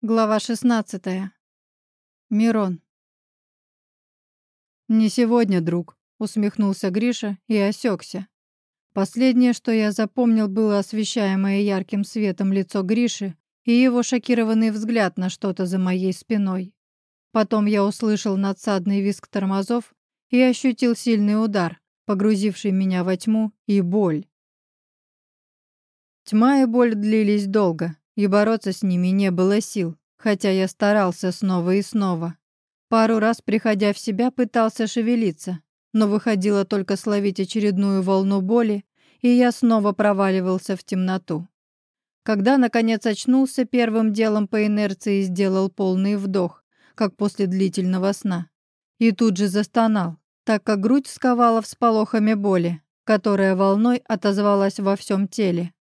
Глава 16. Мирон. «Не сегодня, друг», — усмехнулся Гриша и осекся. Последнее, что я запомнил, было освещаемое ярким светом лицо Гриши и его шокированный взгляд на что-то за моей спиной. Потом я услышал надсадный визг тормозов и ощутил сильный удар, погрузивший меня во тьму и боль. Тьма и боль длились долго, и бороться с ними не было сил, хотя я старался снова и снова. Пару раз, приходя в себя, пытался шевелиться, но выходило только словить очередную волну боли, и я снова проваливался в темноту. Когда, наконец, очнулся, первым делом по инерции сделал полный вдох, как после длительного сна. И тут же застонал, так как грудь сковала всполохами боли, которая волной отозвалась во всем теле.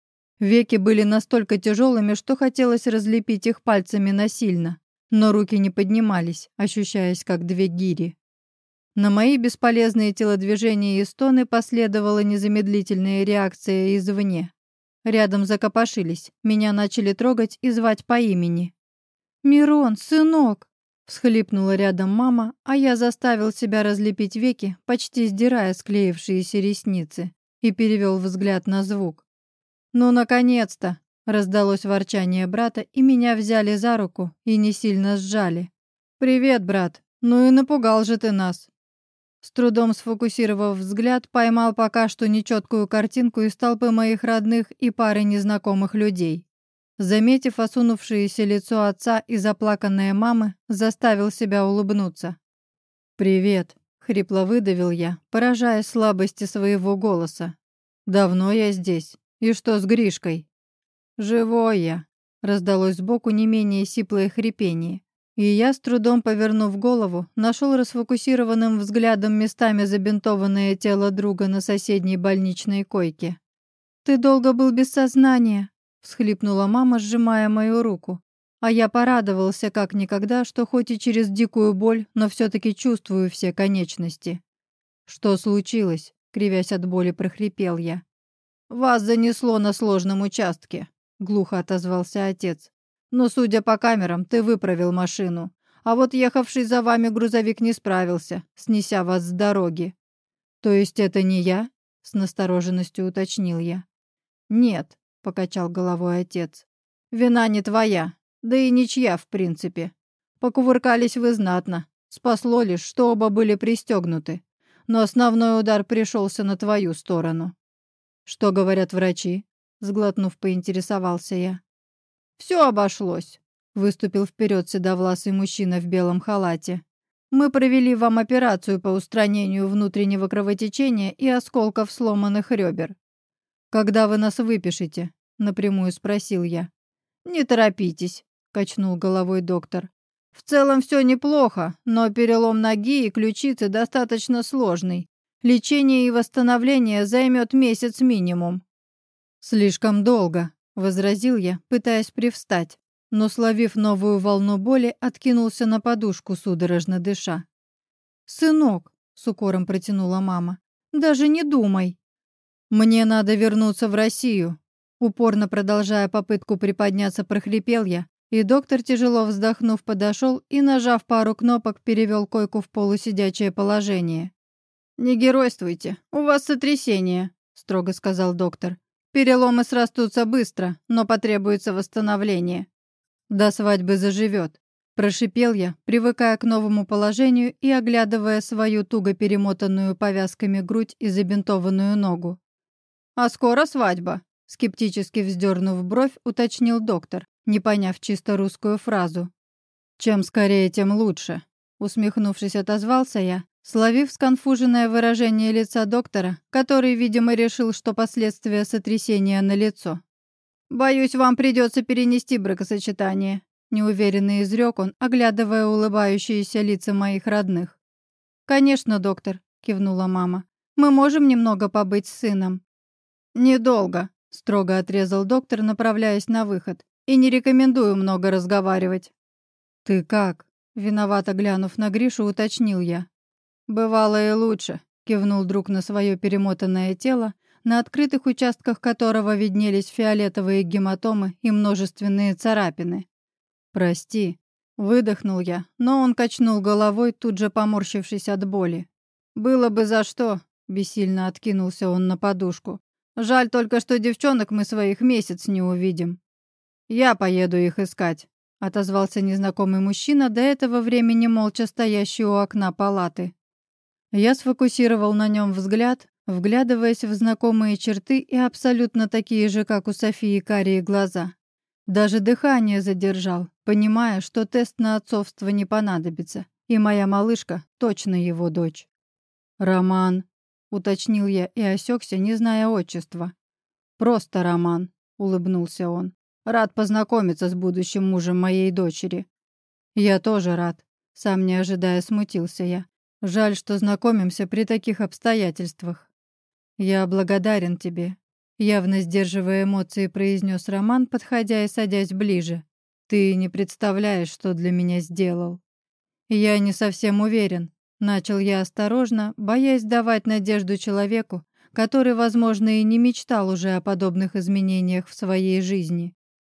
Веки были настолько тяжелыми, что хотелось разлепить их пальцами насильно, но руки не поднимались, ощущаясь как две гири. На мои бесполезные телодвижения и стоны последовала незамедлительная реакция извне. Рядом закопошились, меня начали трогать и звать по имени. «Мирон, сынок!» — всхлипнула рядом мама, а я заставил себя разлепить веки, почти сдирая склеившиеся ресницы, и перевел взгляд на звук. «Ну, наконец-то!» — раздалось ворчание брата, и меня взяли за руку и не сильно сжали. «Привет, брат! Ну и напугал же ты нас!» С трудом сфокусировав взгляд, поймал пока что нечеткую картинку из толпы моих родных и пары незнакомых людей. Заметив осунувшееся лицо отца и заплаканные мамы, заставил себя улыбнуться. «Привет!» — хрипло выдавил я, поражаясь слабости своего голоса. «Давно я здесь. И что с Гришкой?» «Живой я», — раздалось сбоку не менее сиплое хрипение. И я, с трудом повернув голову, нашел расфокусированным взглядом местами забинтованное тело друга на соседней больничной койке. «Ты долго был без сознания», — всхлипнула мама, сжимая мою руку. А я порадовался как никогда, что хоть и через дикую боль, но все-таки чувствую все конечности. «Что случилось?» — кривясь от боли, прохрипел я. «Вас занесло на сложном участке», — глухо отозвался отец. «Но, судя по камерам, ты выправил машину. А вот ехавший за вами грузовик не справился, снеся вас с дороги». «То есть это не я?» — с настороженностью уточнил я. «Нет», — покачал головой отец. «Вина не твоя, да и ничья в принципе. Покувыркались вы знатно. Спасло лишь, что оба были пристегнуты. Но основной удар пришелся на твою сторону». «Что говорят врачи?» — сглотнув, поинтересовался я. «Все обошлось», — выступил вперед седовласый мужчина в белом халате. «Мы провели вам операцию по устранению внутреннего кровотечения и осколков сломанных ребер». «Когда вы нас выпишете?» — напрямую спросил я. «Не торопитесь», — качнул головой доктор. «В целом все неплохо, но перелом ноги и ключицы достаточно сложный. Лечение и восстановление займет месяц минимум». «Слишком долго», — возразил я, пытаясь привстать, но, словив новую волну боли, откинулся на подушку, судорожно дыша. «Сынок», — с укором протянула мама, — «даже не думай». «Мне надо вернуться в Россию», — упорно продолжая попытку приподняться, прохрипел я, и доктор, тяжело вздохнув, подошел и, нажав пару кнопок, перевел койку в полусидячее положение. «Не геройствуйте, у вас сотрясение», — строго сказал доктор. «Переломы срастутся быстро, но потребуется восстановление». «До свадьбы заживет», — прошипел я, привыкая к новому положению и оглядывая свою туго перемотанную повязками грудь и забинтованную ногу. «А скоро свадьба?» — скептически вздернув бровь, уточнил доктор, не поняв чисто русскую фразу. «Чем скорее, тем лучше», — усмехнувшись, отозвался я, словив сконфуженное выражение лица доктора, который, видимо, решил, что последствия сотрясения налицо. «Боюсь, вам придется перенести бракосочетание», — неуверенно изрек он, оглядывая улыбающиеся лица моих родных. «Конечно, доктор», — кивнула мама. «Мы можем немного побыть с сыном». «Недолго», — строго отрезал доктор, направляясь на выход. «И не рекомендую много разговаривать». «Ты как?» — виновато глянув на Гришу, уточнил я. «Бывало и лучше», — кивнул друг на свое перемотанное тело, на открытых участках которого виднелись фиолетовые гематомы и множественные царапины. «Прости», — выдохнул я, но он качнул головой, тут же поморщившись от боли. «Было бы за что», — бессильно откинулся он на подушку. «Жаль только, что девчонок мы своих месяц не увидим». «Я поеду их искать», — отозвался незнакомый мужчина, до этого времени молча стоящий у окна палаты. Я сфокусировал на нем взгляд, вглядываясь в знакомые черты и абсолютно такие же, как у Софии, карие глаза. Даже дыхание задержал, понимая, что тест на отцовство не понадобится, и моя малышка точно его дочь. «Роман», — уточнил я и осекся, не зная отчества. «Просто Роман», — улыбнулся он. «Рад познакомиться с будущим мужем моей дочери». «Я тоже рад», — сам не ожидая смутился я. «Жаль, что знакомимся при таких обстоятельствах». «Я благодарен тебе», — явно сдерживая эмоции, произнес Роман, подходя и садясь ближе. «Ты не представляешь, что для меня сделал». «Я не совсем уверен», — начал я осторожно, боясь давать надежду человеку, который, возможно, и не мечтал уже о подобных изменениях в своей жизни.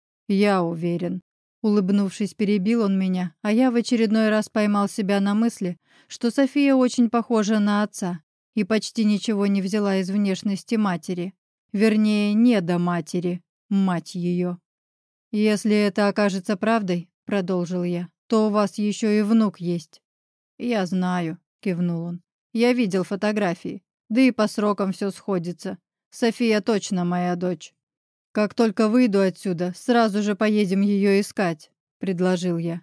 «Я уверен». Улыбнувшись, перебил он меня, а я в очередной раз поймал себя на мысли, что София очень похожа на отца и почти ничего не взяла из внешности матери. Вернее, не до матери, мать ее. «Если это окажется правдой, — продолжил я, — то у вас еще и внук есть». «Я знаю», — кивнул он. «Я видел фотографии, да и по срокам все сходится. София точно моя дочь». «Как только выйду отсюда, сразу же поедем ее искать», — предложил я.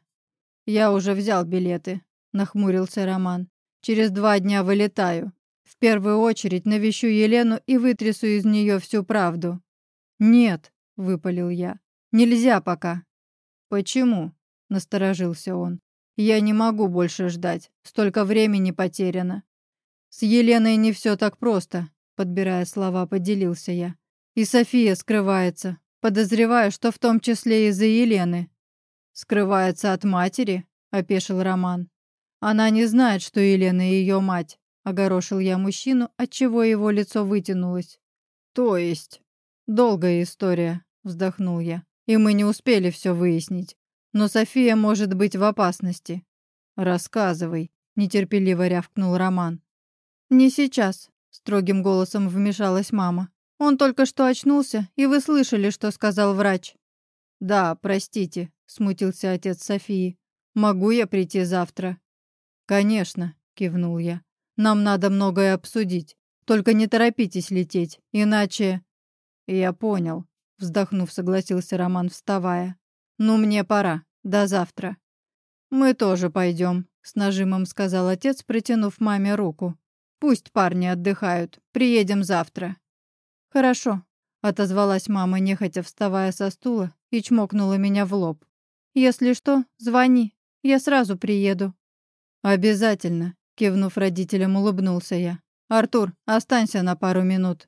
«Я уже взял билеты», — нахмурился Роман. «Через 2 дня вылетаю. В первую очередь навещу Елену и вытрясу из нее всю правду». «Нет», — выпалил я, — «нельзя пока». «Почему?» — насторожился он. «Я не могу больше ждать. Столько времени потеряно». «С Еленой не все так просто», — подбирая слова, поделился я. «И София скрывается. Подозреваю, что в том числе из-за Елены». «Скрывается от матери?» — опешил Роман. «Она не знает, что Елена ее мать», — огорошил я мужчину, отчего его лицо вытянулось. «То есть?» «Долгая история», — вздохнул я. «И мы не успели все выяснить. Но София может быть в опасности». «Рассказывай», — нетерпеливо рявкнул Роман. «Не сейчас», — строгим голосом вмешалась мама. «Он только что очнулся, и вы слышали, что сказал врач». «Да, простите», — смутился отец Софии. «Могу я прийти завтра?» «Конечно», — кивнул я. «Нам надо многое обсудить. Только не торопитесь лететь, иначе...» «Я понял», — вздохнув, согласился Роман, вставая. «Ну, мне пора. До завтра». «Мы тоже пойдем», — с нажимом сказал отец, протянув маме руку. «Пусть парни отдыхают. Приедем завтра». «Хорошо», — отозвалась мама, нехотя вставая со стула, и чмокнула меня в лоб. «Если что, звони. Я сразу приеду». «Обязательно», — кивнув родителям, улыбнулся я. «Артур, останься на пару минут».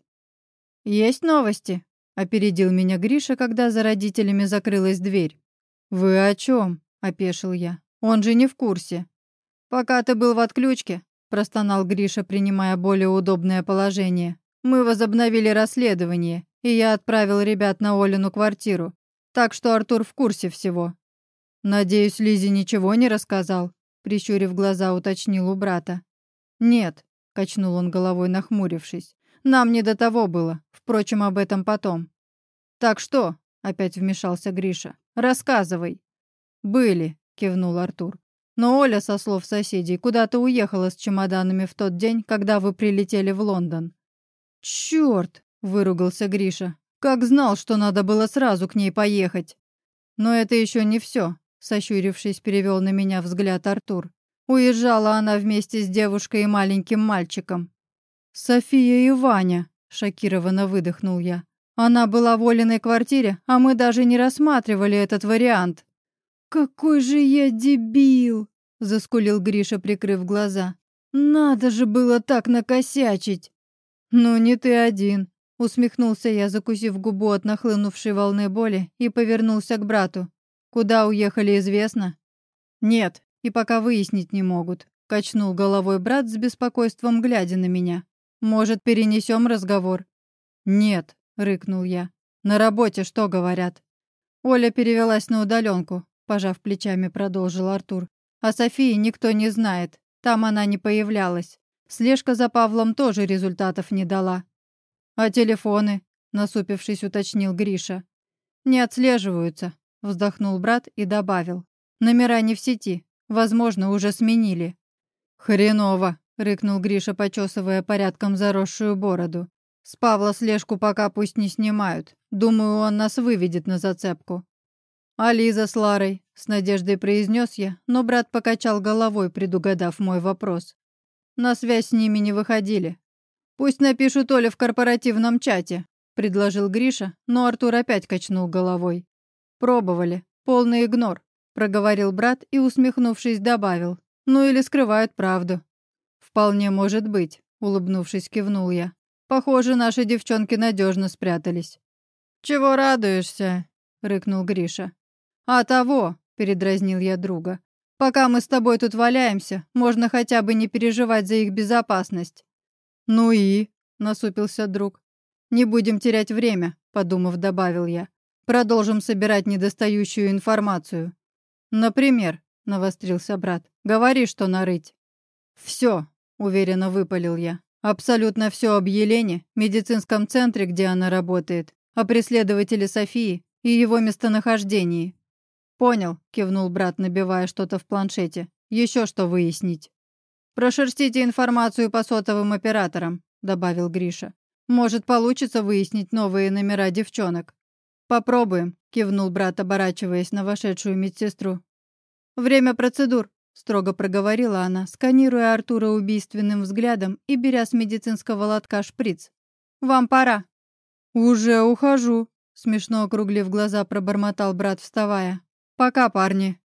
«Есть новости?» — опередил меня Гриша, когда за родителями закрылась дверь. «Вы о чем?» — опешил я. «Он же не в курсе». «Пока ты был в отключке», — простонал Гриша, принимая более удобное положение. «Мы возобновили расследование, и я отправил ребят на Олину квартиру. Так что Артур в курсе всего». «Надеюсь, Лизе ничего не рассказал?» — прищурив глаза, уточнил у брата. «Нет», — качнул он головой, нахмурившись. «Нам не до того было. Впрочем, об этом потом». «Так что?» — опять вмешался Гриша. «Рассказывай». «Были», — кивнул Артур. «Но Оля, со слов соседей, куда-то уехала с чемоданами в тот день, когда вы прилетели в Лондон». «Чёрт!» — выругался Гриша. «Как знал, что надо было сразу к ней поехать!» «Но это еще не все», — сощурившись, перевел на меня взгляд Артур. «Уезжала она вместе с девушкой и маленьким мальчиком». «София и Ваня!» — шокированно выдохнул я. «Она была в Олиной квартире, а мы даже не рассматривали этот вариант». «Какой же я дебил!» — заскулил Гриша, прикрыв глаза. «Надо же было так накосячить!» «Ну, не ты один», — усмехнулся я, закусив губу от нахлынувшей волны боли, и повернулся к брату. «Куда уехали, известно?» «Нет, и пока выяснить не могут», — качнул головой брат с беспокойством, глядя на меня. «Может, перенесем разговор?» «Нет», — рыкнул я. «На работе что говорят?» Оля перевелась на удаленку. пожав плечами, продолжил Артур. О Софии никто не знает. Там она не появлялась. Слежка за Павлом тоже результатов не дала. А телефоны, насупившись, уточнил Гриша. Не отслеживаются, вздохнул брат и добавил. Номера не в сети. Возможно, уже сменили. Хреново, рыкнул Гриша, почесывая порядком заросшую бороду. С Павла слежку пока пусть не снимают. Думаю, он нас выведет на зацепку. А Лиза с Ларой, с надеждой произнес я, но брат покачал головой, предугадав мой вопрос. На связь с ними не выходили. Пусть напишут Оле в корпоративном чате, предложил Гриша, но Артур опять качнул головой. Пробовали. Полный игнор, проговорил брат и, усмехнувшись, добавил. Ну или скрывают правду. Вполне может быть, улыбнувшись, кивнул я. Похоже, наши девчонки надежно спрятались. Чего радуешься? Рыкнул Гриша. А того, передразнил я друга. Пока мы с тобой тут валяемся, можно хотя бы не переживать за их безопасность. Ну и, насупился друг. Не будем терять время, подумав, добавил я. Продолжим собирать недостающую информацию. Например, навострился брат. Говори, что нарыть. Все, уверенно выпалил я. Абсолютно все об Елене, медицинском центре, где она работает, о преследователе Софии и его местонахождении. «Понял», — кивнул брат, набивая что-то в планшете. «Еще что выяснить». «Прошерстите информацию по сотовым операторам», — добавил Гриша. «Может, получится выяснить новые номера девчонок». «Попробуем», — кивнул брат, оборачиваясь на вошедшую медсестру. «Время процедур», — строго проговорила она, сканируя Артура убийственным взглядом и беря с медицинского лотка шприц. «Вам пора». «Уже ухожу», — смешно округлив глаза, пробормотал брат, вставая. «Пока, парни».